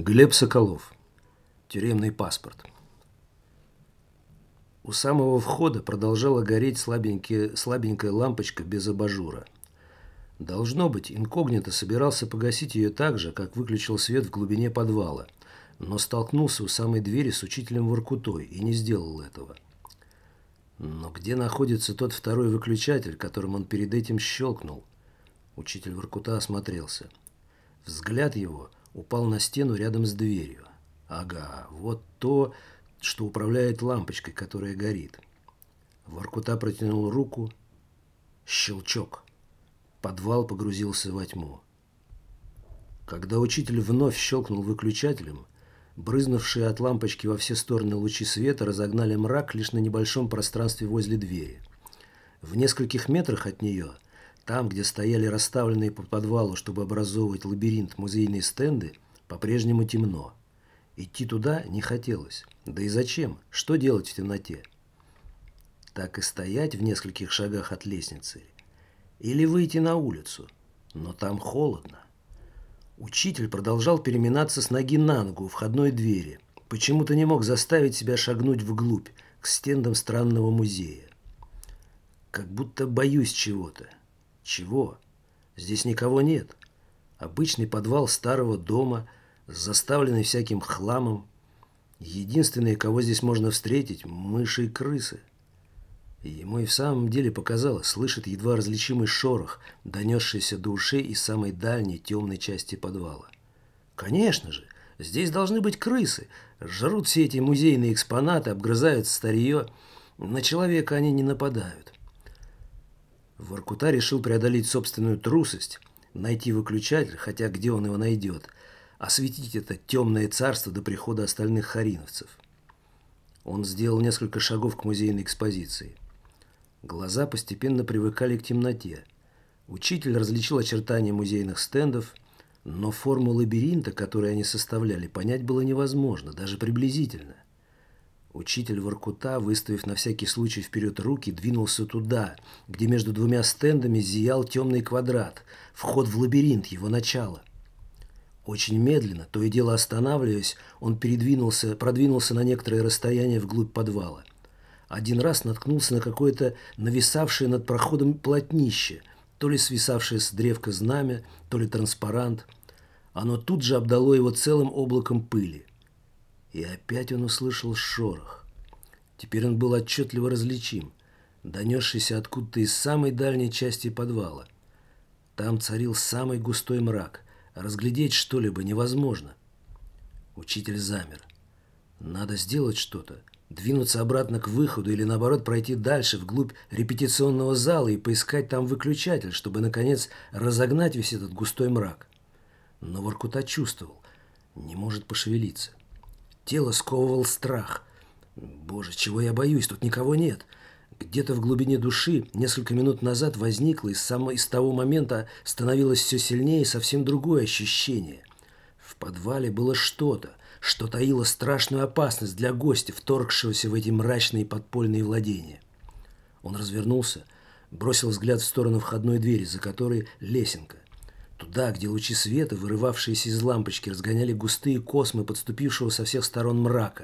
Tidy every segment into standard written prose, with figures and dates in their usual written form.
Глеб Соколов. Тюремный паспорт. У самого входа продолжала гореть слабенькая лампочка без абажура. Должно быть, инкогнито собирался погасить ее так же, как выключил свет в глубине подвала, но столкнулся у самой двери с учителем Воркутой и не сделал этого. Но где находится тот второй выключатель, которым он перед этим щелкнул? Учитель Воркута осмотрелся. Взгляд его упал на стену рядом с дверью. Ага, вот то, что управляет лампочкой, которая горит. Воркута протянул руку. Щелчок. Подвал погрузился во тьму. Когда учитель вновь щелкнул выключателем, брызнувшие от лампочки во все стороны лучи света разогнали мрак лишь на небольшом пространстве возле двери. В нескольких метрах от нее, там, где стояли расставленные по подвалу, чтобы образовывать лабиринт, музейные стенды, по-прежнему темно. Идти туда не хотелось. Да и зачем? Что делать в темноте? Так и стоять в нескольких шагах от лестницы? Или выйти на улицу? Но там холодно. Учитель продолжал переминаться с ноги на ногу у входной двери. Почему-то не мог заставить себя шагнуть вглубь, к стендам странного музея. Как будто боюсь чего-то. Чего? Здесь никого нет. Обычный подвал старого дома, заставленный всяким хламом. Единственные, кого здесь можно встретить, мыши и крысы. И ему и в самом деле показалось, слышит едва различимый шорох, донесшийся до ушей из самой дальней темной части подвала. Конечно же, здесь должны быть крысы. Жрут все эти музейные экспонаты, обгрызают старье. На человека они не нападают. Воркута решил преодолеть собственную трусость, найти выключатель, хотя где он его найдет, осветить это темное царство до прихода остальных хариновцев. Он сделал несколько шагов к музейной экспозиции. Глаза постепенно привыкали к темноте. Учитель различил очертания музейных стендов, но форму лабиринта, который они составляли, понять было невозможно, даже приблизительно. Учитель Воркута, выставив на всякий случай вперед руки, двинулся туда, где между двумя стендами зиял темный квадрат, вход в лабиринт, его начало. Очень медленно, то и дело останавливаясь, он продвинулся на некоторое расстояние вглубь подвала. Один раз наткнулся на какое-то нависавшее над проходом полотнище, то ли свисавшее с древка знамя, то ли транспарант. Оно тут же обдало его целым облаком пыли. И опять он услышал шорох. Теперь он был отчетливо различим, донесшийся откуда-то из самой дальней части подвала. Там царил самый густой мрак. Разглядеть что-либо невозможно. Учитель замер. Надо сделать что-то. Двинуться обратно к выходу или, наоборот, пройти дальше, вглубь репетиционного зала и поискать там выключатель, чтобы, наконец, разогнать весь этот густой мрак. Но Воркута чувствовал, не может пошевелиться. Тело сковывал страх. Боже, чего я боюсь, тут никого нет. Где-то в глубине души несколько минут назад возникло и с того момента становилось все сильнее совсем другое ощущение. В подвале было что-то, что таило страшную опасность для гостя, вторгшегося в эти мрачные подпольные владения. Он развернулся, бросил взгляд в сторону входной двери, за которой лесенка. Туда, где лучи света, вырывавшиеся из лампочки, разгоняли густые космы подступившего со всех сторон мрака.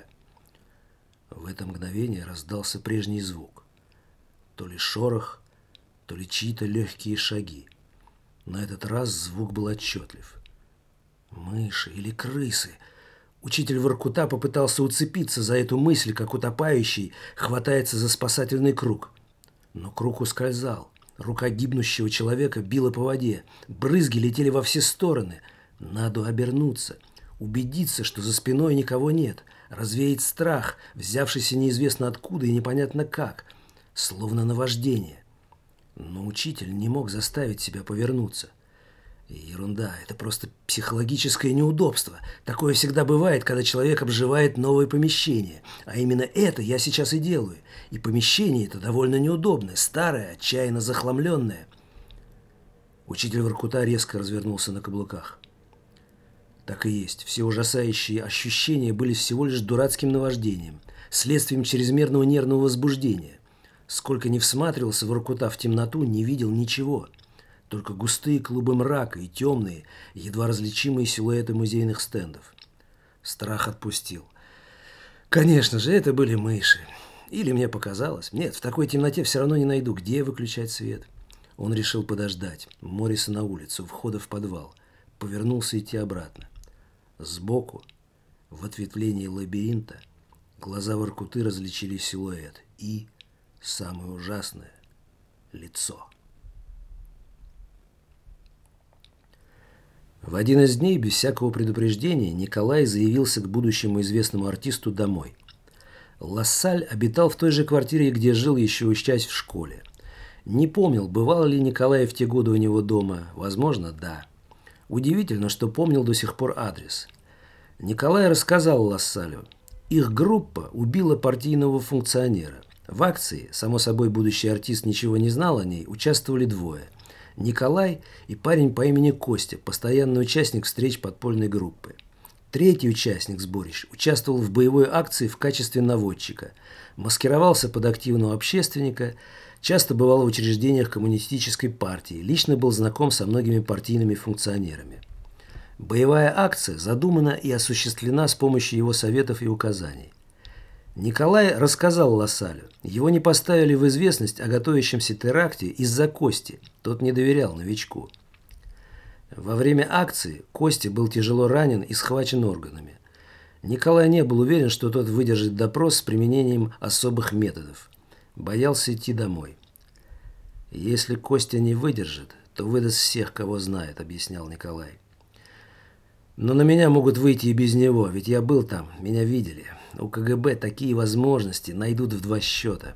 В это мгновение раздался прежний звук. То ли шорох, то ли чьи-то легкие шаги. На этот раз звук был отчетлив. Мыши или крысы? Учитель Воркута попытался уцепиться за эту мысль, как утопающий хватается за спасательный круг. Но круг ускользал. Рука гибнущего человека била по воде. Брызги летели во все стороны. Надо обернуться. Убедиться, что за спиной никого нет. Развеять страх, взявшийся неизвестно откуда и непонятно как. Словно наваждение. Но учитель не мог заставить себя повернуться. Ерунда, это просто психологическое неудобство. Такое всегда бывает, когда человек обживает новое помещение. А именно это я сейчас и делаю. И помещение это довольно неудобное, старое, отчаянно захламленное. Учитель Воркута резко развернулся на каблуках. Так и есть. Все ужасающие ощущения были всего лишь дурацким наваждением, следствием чрезмерного нервного возбуждения. Сколько ни всматривался Воркута в темноту, не видел ничего. Только густые клубы мрака и темные, едва различимые силуэты музейных стендов. Страх отпустил. Конечно же, это были мыши. Или мне показалось. Нет, в такой темноте все равно не найду, где выключать свет. Он решил подождать. Морриса на улице, у входа в подвал. Повернулся идти обратно. Сбоку, в ответвлении лабиринта, глаза Воркуты различили силуэт и, самое ужасное, лицо. В один из дней, без всякого предупреждения, Николай заявился к будущему известному артисту домой. Лассаль обитал в той же квартире, где жил, еще учась в школе. Не помнил, бывал ли Николай в те годы у него дома. Возможно, да. Удивительно, что помнил до сих пор адрес. Николай рассказал Лассалю. Их группа убила партийного функционера. В акции, само собой, будущий артист ничего не знал о ней, участвовали двое. Николай и парень по имени Костя, постоянный участник встреч подпольной группы. Третий участник сборищ участвовал в боевой акции в качестве наводчика, маскировался под активного общественника, часто бывал в учреждениях коммунистической партии, лично был знаком со многими партийными функционерами. Боевая акция задумана и осуществлена с помощью его советов и указаний. Николай рассказал Лассалю. Его не поставили в известность о готовящемся теракте из-за Кости. Тот не доверял новичку. Во время акции Костя был тяжело ранен и схвачен органами. Николай не был уверен, что тот выдержит допрос с применением особых методов. Боялся идти домой. «Если Костя не выдержит, то выдаст всех, кого знает», — объяснял Николай. «Но на меня могут выйти и без него, ведь я был там, меня видели. У КГБ такие возможности найдут в 2 счета».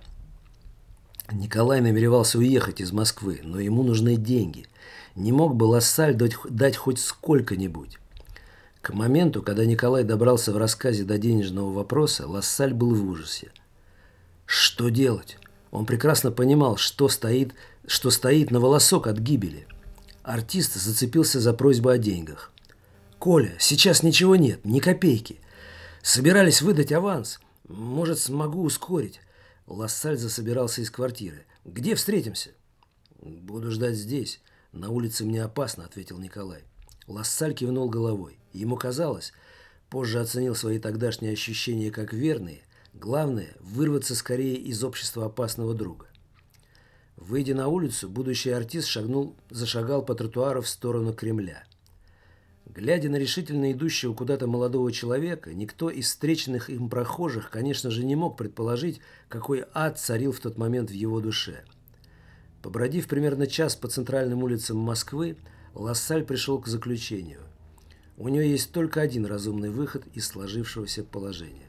Николай намеревался уехать из Москвы, но ему нужны деньги. Не мог бы Лассаль дать хоть сколько-нибудь. К моменту, когда Николай добрался в рассказе до денежного вопроса, Лассаль был в ужасе. Что делать? Он прекрасно понимал, что стоит на волосок от гибели. Артист зацепился за просьбу о деньгах. «Коля, сейчас ничего нет, ни копейки. Собирались выдать аванс. Может, смогу ускорить». Лассаль засобирался из квартиры. «Где встретимся?» «Буду ждать здесь. На улице мне опасно», — ответил Николай. Лассаль кивнул головой. Ему казалось, позже оценил свои тогдашние ощущения как верные, главное — вырваться скорее из общества опасного друга. Выйдя на улицу, будущий артист зашагал по тротуару в сторону Кремля. Глядя на решительно идущего куда-то молодого человека, никто из встреченных им прохожих, конечно же, не мог предположить, какой ад царил в тот момент в его душе. Побродив примерно час по центральным улицам Москвы, Лассаль пришел к заключению. У него есть только один разумный выход из сложившегося положения.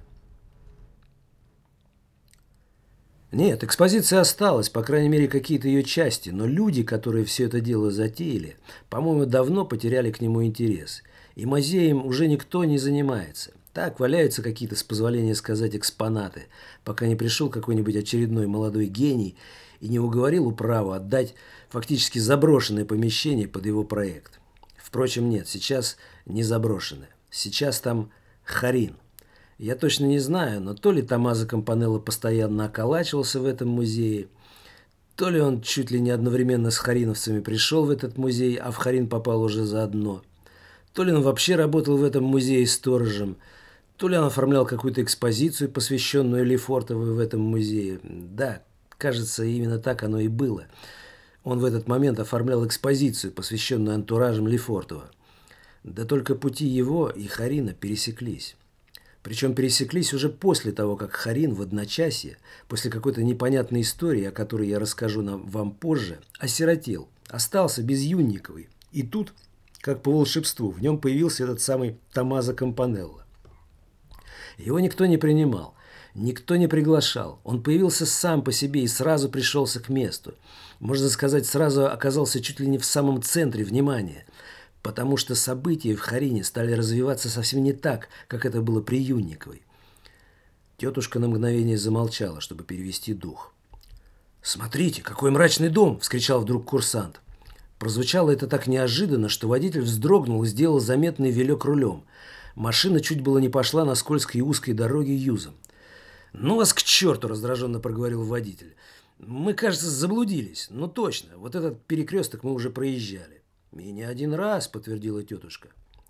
Нет, экспозиция осталась, по крайней мере, какие-то ее части, но люди, которые все это дело затеяли, по-моему, давно потеряли к нему интерес. И музеем уже никто не занимается. Так валяются какие-то, с позволения сказать, экспонаты, пока не пришел какой-нибудь очередной молодой гений и не уговорил управу отдать фактически заброшенное помещение под его проект. Впрочем, нет, сейчас не заброшенное. Сейчас там Харин. Я точно не знаю, но то ли Томмазо Кампанелло постоянно околачивался в этом музее, то ли он чуть ли не одновременно с хариновцами пришел в этот музей, а в Харин попал уже заодно, то ли он вообще работал в этом музее сторожем, то ли он оформлял какую-то экспозицию, посвященную Лефортовой в этом музее. Да, кажется, именно так оно и было. Он в этот момент оформлял экспозицию, посвященную антуражам Лефортова. Да только пути его и Харина пересеклись. Причем пересеклись уже после того, как Харин в одночасье, после какой-то непонятной истории, о которой я расскажу вам позже, осиротел, остался без Юнниковой. И тут, как по волшебству, в нем появился этот самый Томмазо Кампанелло. Его никто не принимал, никто не приглашал. Он появился сам по себе и сразу пришелся к месту. Можно сказать, сразу оказался чуть ли не в самом центре внимания. Потому что события в Харине стали развиваться совсем не так, как это было при Юнниковой. Тетушка на мгновение замолчала, чтобы перевести дух. «Смотрите, какой мрачный дом!» – вскричал вдруг курсант. Прозвучало это так неожиданно, что водитель вздрогнул и сделал заметный вилек рулем. Машина чуть было не пошла на скользкой и узкой дороге юзом. «Ну вас к черту!» – раздраженно проговорил водитель. «Мы, кажется, заблудились. Ну точно, вот этот перекресток мы уже проезжали». «И не один раз», — подтвердила тетушка.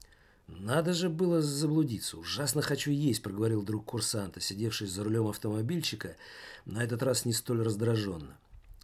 «Надо же было заблудиться. Ужасно хочу есть», – проговорил друг курсанта, сидевший за рулем автомобильчика, на этот раз не столь раздраженно.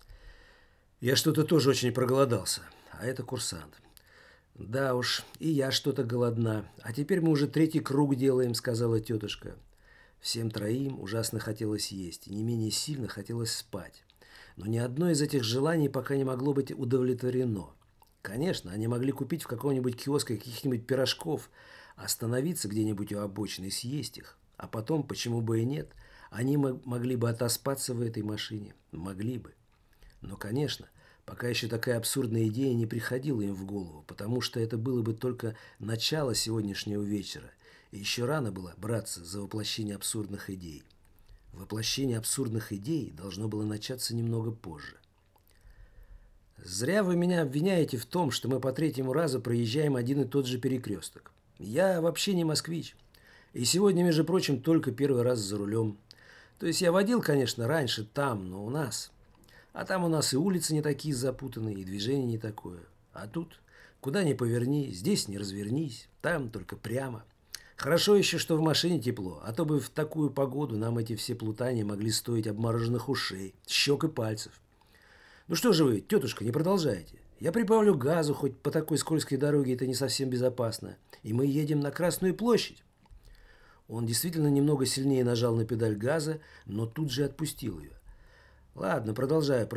«Я что-то тоже очень проголодался. А это курсант». «Да уж, и я что-то голодна. А теперь мы уже третий круг делаем», – сказала тетушка. Всем троим ужасно хотелось есть, и не менее сильно хотелось спать. Но ни одно из этих желаний пока не могло быть удовлетворено. Конечно, они могли купить в каком-нибудь киоске каких-нибудь пирожков, остановиться где-нибудь у обочины и съесть их. А потом, почему бы и нет, они могли бы отоспаться в этой машине. Могли бы. Но, конечно, пока еще такая абсурдная идея не приходила им в голову, потому что это было бы только начало сегодняшнего вечера, и еще рано было браться за воплощение абсурдных идей. Воплощение абсурдных идей должно было начаться немного позже. «Зря вы меня обвиняете в том, что мы по третьему разу проезжаем один и тот же перекресток. Я вообще не москвич. И сегодня, между прочим, только первый раз за рулем. То есть я водил, конечно, раньше там, но у нас. А там у нас и улицы не такие запутанные, и движение не такое. А тут, куда ни поверни, здесь не развернись, там только прямо. Хорошо еще, что в машине тепло, а то бы в такую погоду нам эти все плутания могли стоить обмороженных ушей, щек и пальцев. Ну что же вы, тетушка, не продолжайте. Я прибавлю газу, хоть по такой скользкой дороге это не совсем безопасно. И мы едем на Красную площадь». Он действительно немного сильнее нажал на педаль газа, но тут же отпустил ее. «Ладно, продолжаю.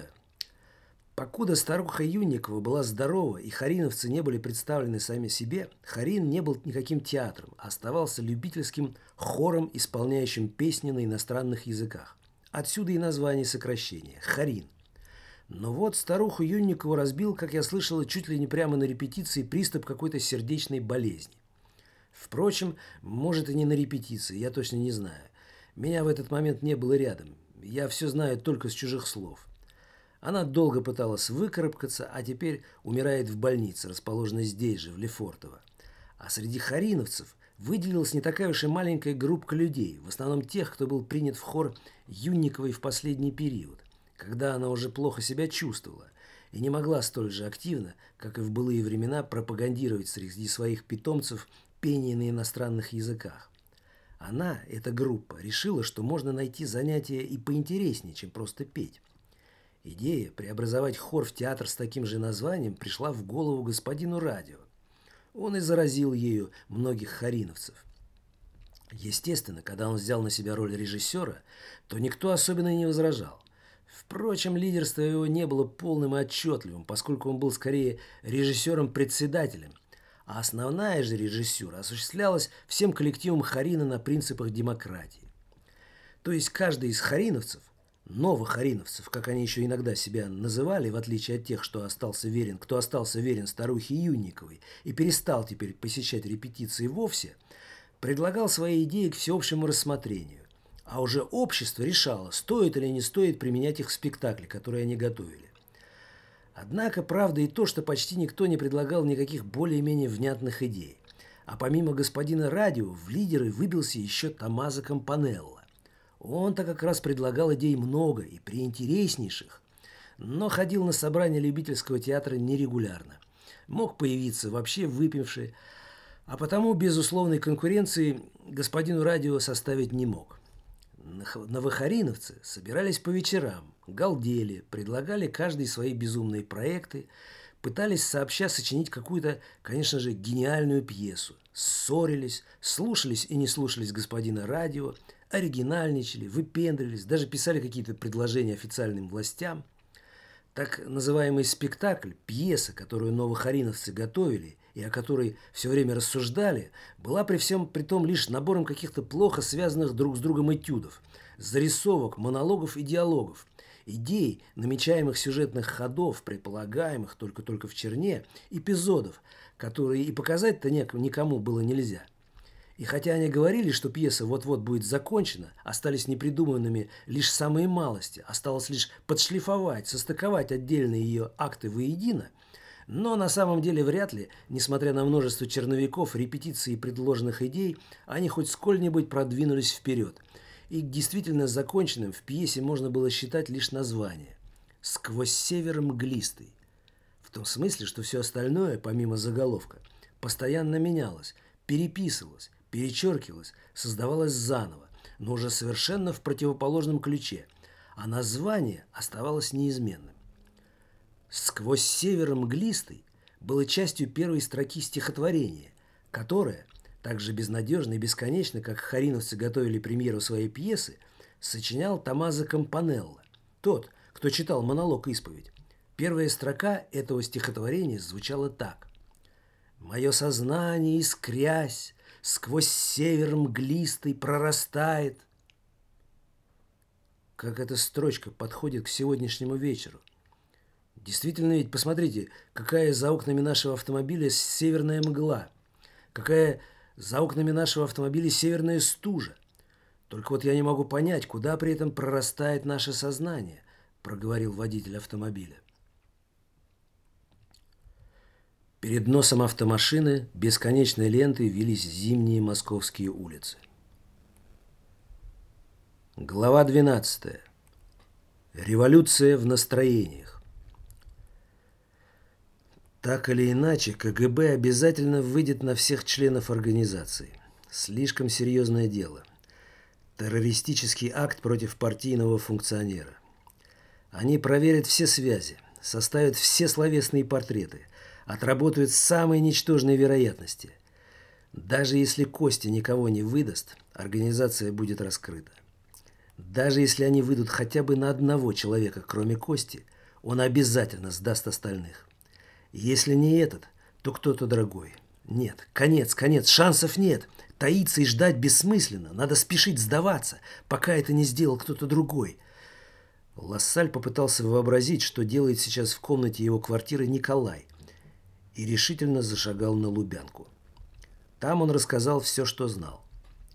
Покуда старуха Юнникова была здорова и хариновцы не были представлены сами себе, Харин не был никаким театром, а оставался любительским хором, исполняющим песни на иностранных языках. Отсюда и название сокращения – Харин. Но вот старуху Юнникову разбил, как я слышала, чуть ли не прямо на репетиции приступ какой-то сердечной болезни. Впрочем, может и не на репетиции, я точно не знаю. Меня в этот момент не было рядом, я все знаю только с чужих слов. Она долго пыталась выкарабкаться, а теперь умирает в больнице, расположенной здесь же, в Лефортово. А среди хариновцев выделилась не такая уж и маленькая группка людей, в основном тех, кто был принят в хор Юнниковой в последний период, когда она уже плохо себя чувствовала и не могла столь же активно, как и в былые времена, пропагандировать среди своих питомцев пение на иностранных языках. Она, эта группа, решила, что можно найти занятие и поинтереснее, чем просто петь. Идея преобразовать хор в театр с таким же названием пришла в голову господину Радио. Он и заразил ею многих хариновцев. Естественно, когда он взял на себя роль режиссера, то никто особенно не возражал. Впрочем, лидерство его не было полным и отчетливым, поскольку он был скорее режиссером-председателем, а основная же режиссура осуществлялась всем коллективом Харина на принципах демократии. То есть каждый из хариновцев, новых хариновцев, как они еще иногда себя называли, в отличие от тех, кто остался верен старухе Юнниковой и перестал теперь посещать репетиции вовсе, предлагал свои идеи к всеобщему рассмотрению. А уже общество решало, стоит или не стоит применять их в спектакле, который они готовили. Однако правда и то, что почти никто не предлагал никаких более-менее внятных идей. А помимо господина Радио в лидеры выбился еще Томмазо Кампанелло. Он-то как раз предлагал идей много и приинтереснейших, но ходил на собрания любительского театра нерегулярно. Мог появиться вообще выпивший, а потому безусловной конкуренции господину Радио составить не мог. Новохариновцы собирались по вечерам, галдели, предлагали каждый свои безумные проекты, пытались сообща сочинить какую-то, конечно же, гениальную пьесу, ссорились, слушались и не слушались господина Радио, оригинальничали, выпендрились, даже писали какие-то предложения официальным властям. Так называемый спектакль, пьеса, которую новохариновцы готовили и о которой все время рассуждали, была при всем при том лишь набором каких-то плохо связанных друг с другом этюдов, зарисовок, монологов и диалогов, идей, намечаемых сюжетных ходов, предполагаемых только в черне, эпизодов, которые и показать-то никому было нельзя. И хотя они говорили, что пьеса вот-вот будет закончена, остались непридуманными лишь самые малости, осталось лишь подшлифовать, состыковать отдельные ее акты воедино, но на самом деле вряд ли, несмотря на множество черновиков, репетиций и предложенных идей, они хоть сколь-нибудь продвинулись вперед. И действительно законченным в пьесе можно было считать лишь название «Сквозь север мглистый». В том смысле, что все остальное, помимо заголовка, постоянно менялось, переписывалось, перечеркивалось, создавалось заново, но уже совершенно в противоположном ключе, а название оставалось неизменным. «Сквозь север мглистый» было частью первой строки стихотворения, которое, так же безнадежно и бесконечно, как хариновцы готовили премьеру своей пьесы, сочинял Томмазо Кампанелло, тот, кто читал монолог «Исповедь». Первая строка этого стихотворения звучала так: «Мое сознание, искрясь, сквозь север мглистый прорастает». Как эта строчка подходит к сегодняшнему вечеру. Действительно, ведь посмотрите, какая за окнами нашего автомобиля северная мгла, какая за окнами нашего автомобиля северная стужа. Только вот я не могу понять, куда при этом прорастает наше сознание, проговорил водитель автомобиля. Перед носом автомашины бесконечной лентой вились зимние московские улицы. Глава 12. Революция в настроениях. Так или иначе, КГБ обязательно выйдет на всех членов организации. Слишком серьезное дело. Террористический акт против партийного функционера. Они проверят все связи, составят все словесные портреты, отработают самые ничтожные вероятности. Даже если Костя никого не выдаст, организация будет раскрыта. Даже если они выйдут хотя бы на одного человека, кроме Кости, он обязательно сдаст остальных. Если не этот, то кто-то другой. Нет, конец, шансов нет. Таиться и ждать бессмысленно. Надо спешить сдаваться, пока это не сделал кто-то другой. Лассаль попытался вообразить, что делает сейчас в комнате его квартиры Николай, и решительно зашагал на Лубянку. Там он рассказал все, что знал.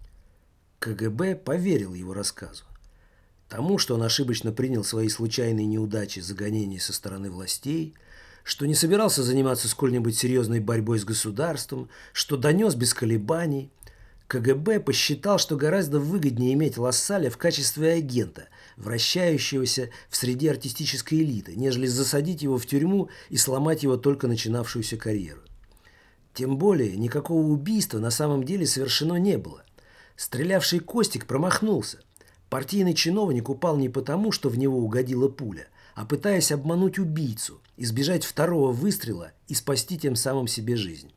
КГБ поверил его рассказу. Тому, что он ошибочно принял свои случайные неудачи за гонения со стороны властей, что не собирался заниматься сколь-нибудь серьезной борьбой с государством, что донес без колебаний. КГБ посчитал, что гораздо выгоднее иметь Лассаля в качестве агента, вращающегося в среде артистической элиты, нежели засадить его в тюрьму и сломать его только начинавшуюся карьеру. Тем более, никакого убийства на самом деле совершено не было. Стрелявший Костик промахнулся. Партийный чиновник упал не потому, что в него угодила пуля, а пытаясь обмануть убийцу, избежать второго выстрела и спасти тем самым себе жизнь.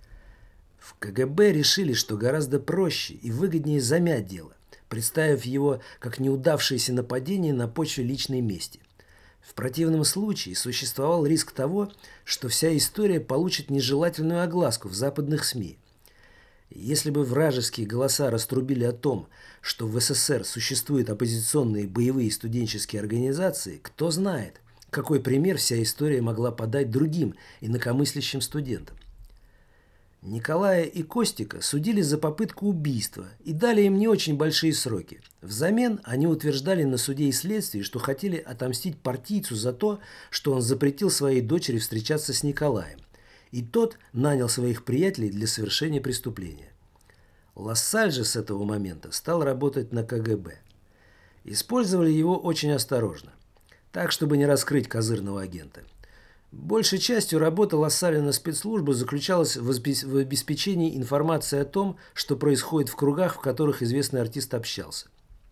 В КГБ решили, что гораздо проще и выгоднее замять дело, представив его как неудавшееся нападение на почве личной мести. В противном случае существовал риск того, что вся история получит нежелательную огласку в западных СМИ. Если бы вражеские голоса раструбили о том, что в СССР существуют оппозиционные боевые студенческие организации, кто знает, какой пример вся история могла подать другим инакомыслящим студентам. Николая и Костика судили за попытку убийства и дали им не очень большие сроки. Взамен они утверждали на суде и следствии, что хотели отомстить партийцу за то, что он запретил своей дочери встречаться с Николаем, и тот нанял своих приятелей для совершения преступления. Лассаль же с этого момента стал работать на КГБ. Использовали его очень осторожно, так, чтобы не раскрыть козырного агента. Большей частью работа Лассаля на спецслужбу заключалась в обеспечении информации о том, что происходит в кругах, в которых известный артист общался.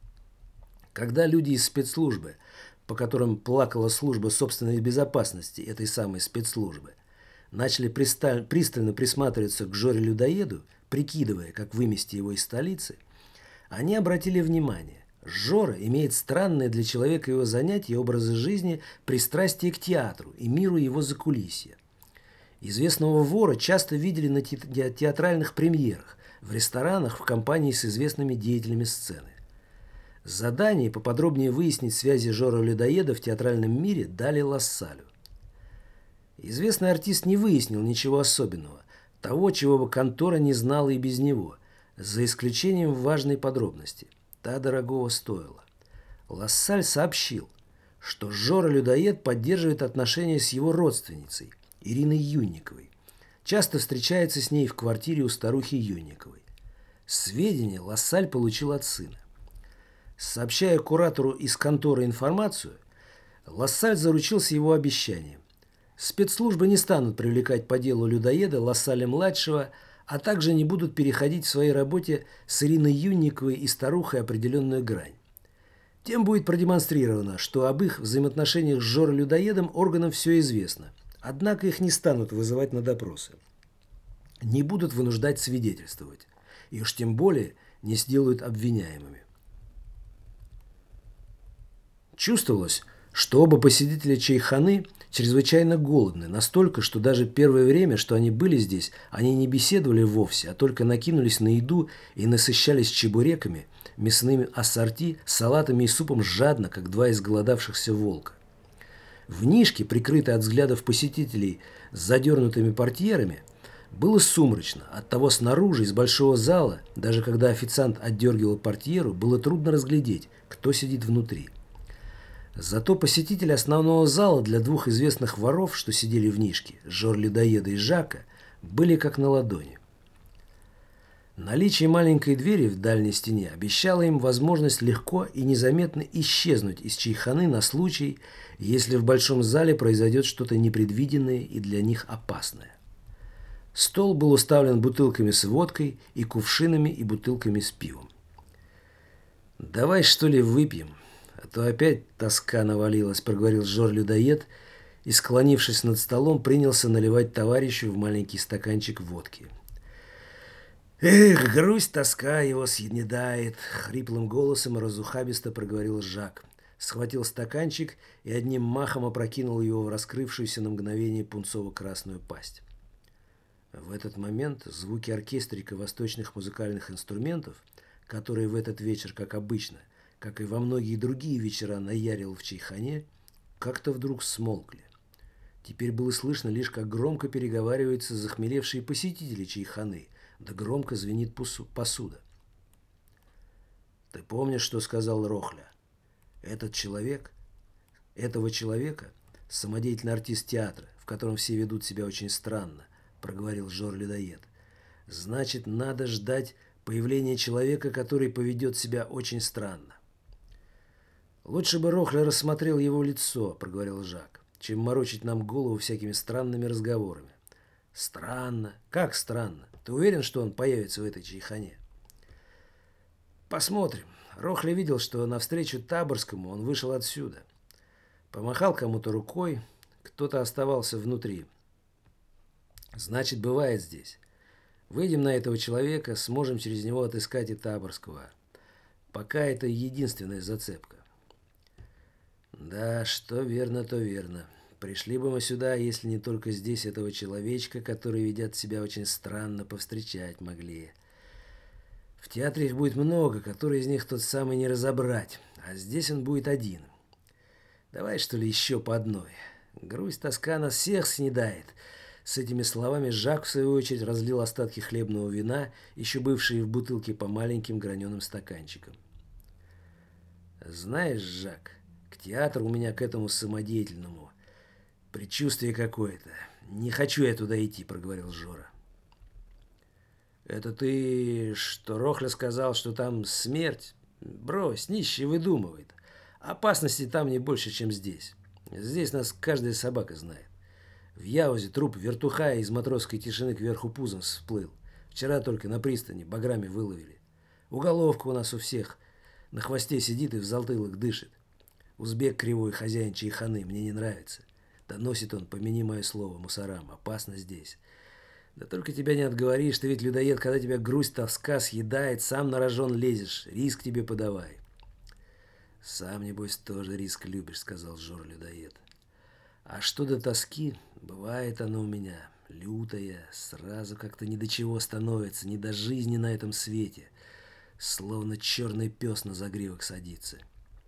Когда люди из спецслужбы, по которым плакала служба собственной безопасности этой самой спецслужбы, начали пристально присматриваться к Жоре-людоеду, прикидывая, как вымести его из столицы, они обратили внимание: Жора имеет странное для человека его занятия и образа жизни пристрастие к театру и миру его закулисья. Известного вора часто видели на театральных премьерах, в ресторанах в компании с известными деятелями сцены. Задание поподробнее выяснить связи Жора-людоеда в театральном мире дали Лассалю. Известный артист не выяснил ничего особенного, того, чего бы контора не знала и без него, за исключением важной подробности. Та дорогого стоила. Лассаль сообщил, что Жора-людоед поддерживает отношения с его родственницей, Ириной Юнниковой. Часто встречается с ней в квартире у старухи Юнниковой. Сведения Лассаль получил от сына. Сообщая куратору из конторы информацию, Лассаль заручился его обещанием. Спецслужбы не станут привлекать по делу людоеда Лассаля-младшего, а также не будут переходить в своей работе с Ириной Юнниковой и старухой определенную грань. Тем будет продемонстрировано, что об их взаимоотношениях с Жорой-людоедом органам все известно, однако их не станут вызывать на допросы. Не будут вынуждать свидетельствовать, и уж тем более не сделают обвиняемыми. Чувствовалось, что оба посетителя чайханы чрезвычайно голодны, настолько, что даже первое время, что они были здесь, они не беседовали вовсе, а только накинулись на еду и насыщались чебуреками, мясными ассорти, салатами и супом жадно, как два изголодавшихся волка. В нишке, прикрытой от взглядов посетителей с задернутыми портьерами, было сумрачно, оттого снаружи, из большого зала, даже когда официант отдергивал портьеру, было трудно разглядеть, кто сидит внутри. Зато посетители основного зала для двух известных воров, что сидели в нишке, Жор-людоеда и Жака, были как на ладони. Наличие маленькой двери в дальней стене обещало им возможность легко и незаметно исчезнуть из чайханы на случай, если в большом зале произойдет что-то непредвиденное и для них опасное. Стол был уставлен бутылками с водкой и кувшинами и бутылками с пивом. «Давай, что ли, выпьем, а то опять тоска навалилась», — проговорил Жор-людоед и, склонившись над столом, принялся наливать товарищу в маленький стаканчик водки. «Эх, грусть, тоска его съедает», — хриплым голосом разухабисто проговорил Жак. Схватил стаканчик и одним махом опрокинул его в раскрывшуюся на мгновение пунцово-красную пасть. В этот момент звуки оркестрика восточных музыкальных инструментов, которые в этот вечер, как обычно, как и во многие другие вечера наярил в чайхане, как-то вдруг смолкли. Теперь было слышно лишь, как громко переговариваются захмелевшие посетители чайханы, да громко звенит посуда. «Ты помнишь, что сказал Рохля? Этого человека, самодеятельный артист театра, в котором все ведут себя очень странно», — проговорил Жор-людоед. «Значит, надо ждать появления человека, который поведет себя очень странно». «Лучше бы Рохля рассмотрел его лицо», — проговорил Жак, «чем морочить нам голову всякими странными разговорами». «Странно? Как странно? Ты уверен, что он появится в этой чайхане?» «Посмотрим». Рохля видел, что навстречу Таборскому он вышел отсюда. Помахал кому-то рукой, кто-то оставался внутри. «Значит, бывает здесь. Выйдем на этого человека, сможем через него отыскать и Таборского. Пока это единственная зацепка». «Да, что верно, то верно. Пришли бы мы сюда, если не только здесь этого человечка, который ведет себя очень странно, повстречать могли. В театре их будет много, который из них тот самый не разобрать, а здесь он будет один. Давай, что ли, еще по одной. Грусть, тоска нас всех снедает». С этими словами Жак, в свою очередь, разлил остатки хлебного вина, еще бывшие в бутылке по маленьким граненым стаканчикам. «Знаешь, Жак, к театру у меня, к этому самодеятельному, предчувствие какое-то. Не хочу я туда идти», — проговорил Жора. «Это ты, что Рохля сказал, что там смерть? Брось, нищий выдумывает. Опасности там не больше, чем здесь. Здесь нас каждая собака знает. В Яузе труп вертухая из матросской тишины кверху пузом всплыл. Вчера только на пристани баграми выловили. Уголовка у нас у всех. На хвосте сидит и в затылок дышит. Узбек кривой, хозяин чайханы, мне не нравится. Доносит он, помяни мое слово, мусорам. Опасно здесь. Да только тебя не отговоришь, ты ведь людоед, когда тебя грусть, тоска съедает, сам на рожон лезешь, риск тебе подавай». «Сам, небось, тоже риск любишь», — сказал Жор-людоед. «А что до тоски, бывает она у меня, лютая, сразу как-то ни до чего становится, ни до жизни на этом свете, словно черный пес на загривок садится».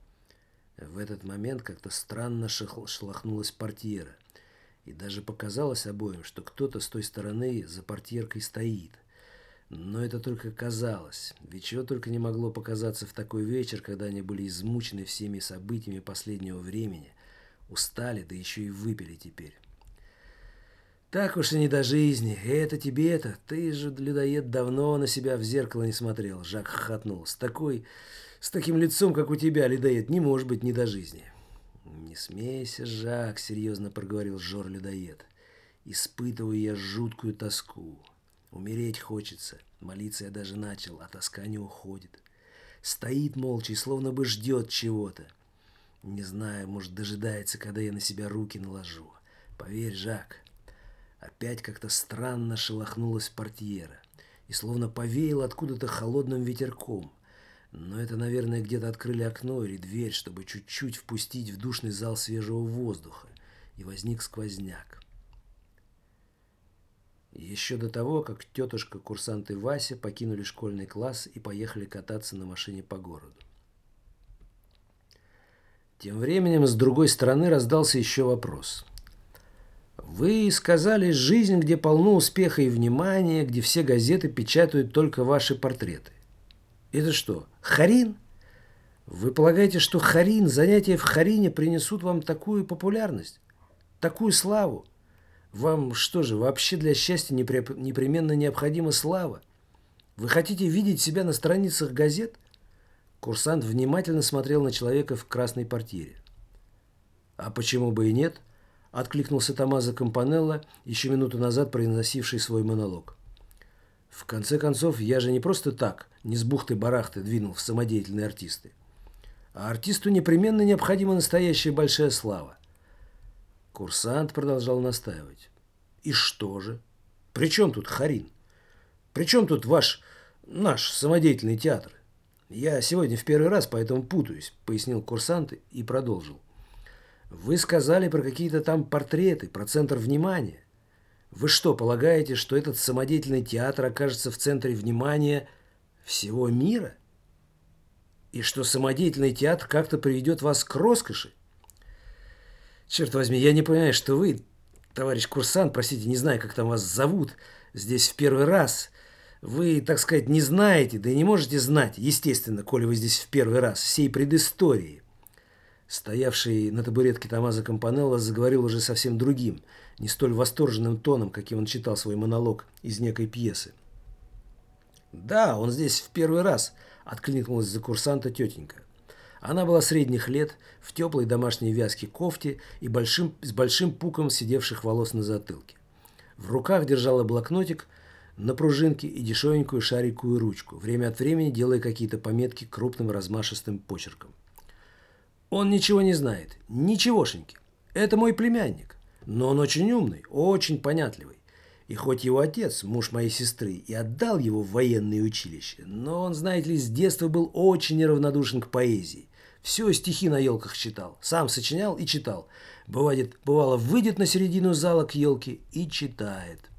В этот момент как-то странно шелохнулась портьера, и даже показалось обоим, что кто-то с той стороны за портьеркой стоит. Но это только казалось, ведь чего только не могло показаться в такой вечер, когда они были измучены всеми событиями последнего времени, устали, да еще и выпили теперь. «Так уж и не до жизни. Это тебе это. Ты же, людоед, давно на себя в зеркало не смотрел», — Жак хохотнул. С таким лицом, как у тебя, людоед, не может быть не до жизни». «Не смейся, Жак», — серьезно проговорил Жор-людоед. «Испытываю я жуткую тоску. Умереть хочется. Молиться я даже начал, а тоска не уходит. Стоит молча и словно бы ждет чего-то. Не знаю, может, дожидается, когда я на себя руки наложу. Поверь, Жак». Опять как-то странно шелохнулась портьера и словно повеяло откуда-то холодным ветерком. Но это, наверное, где-то открыли окно или дверь, чтобы чуть-чуть впустить в душный зал свежего воздуха, и возник сквозняк. Еще до того, как тетушка, курсант и Вася покинули школьный класс и поехали кататься на машине по городу. Тем временем с другой стороны раздался еще вопрос. «Вы сказали, жизнь, где полно успеха и внимания, где все газеты печатают только ваши портреты. Это что, Харин? Вы полагаете, что Харин, занятия в Харине принесут вам такую популярность, такую славу? Вам что же, вообще для счастья непременно необходима слава? Вы хотите видеть себя на страницах газет?» Курсант внимательно смотрел на человека в красной портьере. «А почему бы и нет?» — откликнулся Томмазо Кампанелло, еще минуту назад произносивший свой монолог. «В конце концов, я же не просто так, не с бухты-барахты двинул в самодеятельные артисты. А артисту непременно необходима настоящая большая слава». Курсант продолжал настаивать. «И что же? При чем тут Харин? При чем тут наш самодеятельный театр? Я сегодня в первый раз, поэтому путаюсь», — пояснил курсант и продолжил. «Вы сказали про какие-то там портреты, про центр внимания. Вы что, полагаете, что этот самодеятельный театр окажется в центре внимания всего мира? И что самодеятельный театр как-то приведет вас к роскоши? Черт возьми, я не понимаю, что вы, товарищ курсант, простите, не знаю, как там вас зовут, здесь в первый раз. Вы, так сказать, не знаете, да и не можете знать, естественно, коли вы здесь в первый раз, всей предыстории». Стоявший на табуретке Томмазо Кампанелло заговорил уже совсем другим, не столь восторженным тоном, каким он читал свой монолог из некой пьесы. «Да, он здесь в первый раз», — откликнулась за курсанта тетенька. Она была средних лет, в теплой домашней вязке кофте и с большим пуком сидевших волос на затылке. В руках держала блокнотик на пружинке и дешевенькую шариковую ручку, время от времени делая какие-то пометки крупным размашистым почерком. «Он ничего не знает. Ничегошеньки. Это мой племянник. Но он очень умный, очень понятливый. И хоть его отец, муж моей сестры, и отдал его в военное училище, но он, знаете ли, с детства был очень неравнодушен к поэзии. Все стихи на елках читал. Сам сочинял и читал. Бывало, выйдет на середину зала к елке и читает».